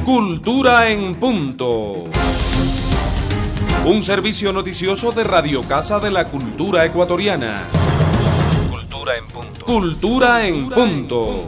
Cultura en Punto. Un servicio noticioso de Radio Casa de la Cultura Ecuatoriana. Cultura en Punto. Cultura en Punto.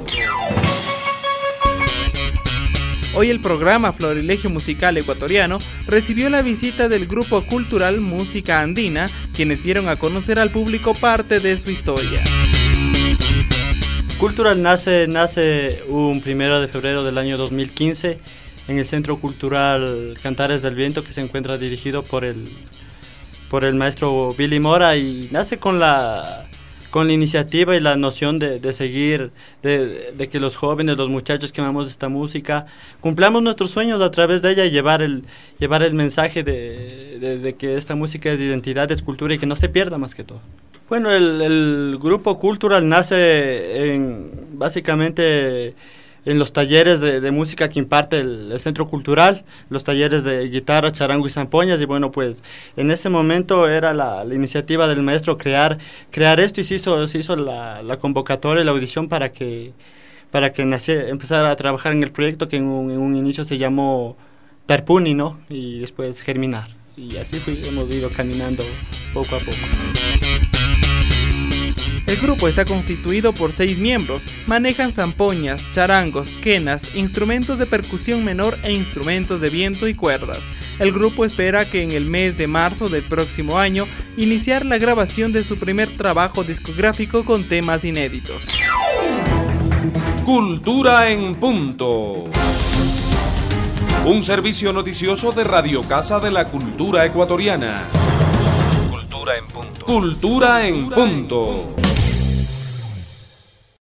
Hoy el programa Florilegio Musical Ecuatoriano recibió la visita del grupo cultural Música Andina, quienes dieron a conocer al público parte de su historia. Cultural nace un 1 de febrero del año 2015 en el Centro Cultural Cantares del Viento, que se encuentra dirigido por el maestro Billy Mora, y nace con la iniciativa y la noción de seguir, de que los jóvenes, los muchachos que amamos esta música, cumplamos nuestros sueños a través de ella y llevar el mensaje de que esta música es identidad, es cultura y que no se pierda más que todo. Bueno, el grupo Cultural nace básicamente en los talleres de música que imparte el Centro Cultural, los talleres de guitarra, charango y zampoñas, y bueno, pues en ese momento era la iniciativa del maestro crear esto, y se hizo la convocatoria y la audición para que empezara a trabajar en el proyecto, que en un inicio se llamó Tarpuni, ¿no? Y después Germinar, y así hemos ido caminando poco a poco. El grupo está constituido por 6 miembros, manejan zampoñas, charangos, quenas, instrumentos de percusión menor e instrumentos de viento y cuerdas. El grupo espera que en el mes de marzo del próximo año iniciar la grabación de su primer trabajo discográfico con temas inéditos. Cultura en Punto. Un servicio noticioso de Radio Casa de la Cultura Ecuatoriana. Cultura en Punto. Cultura en Punto.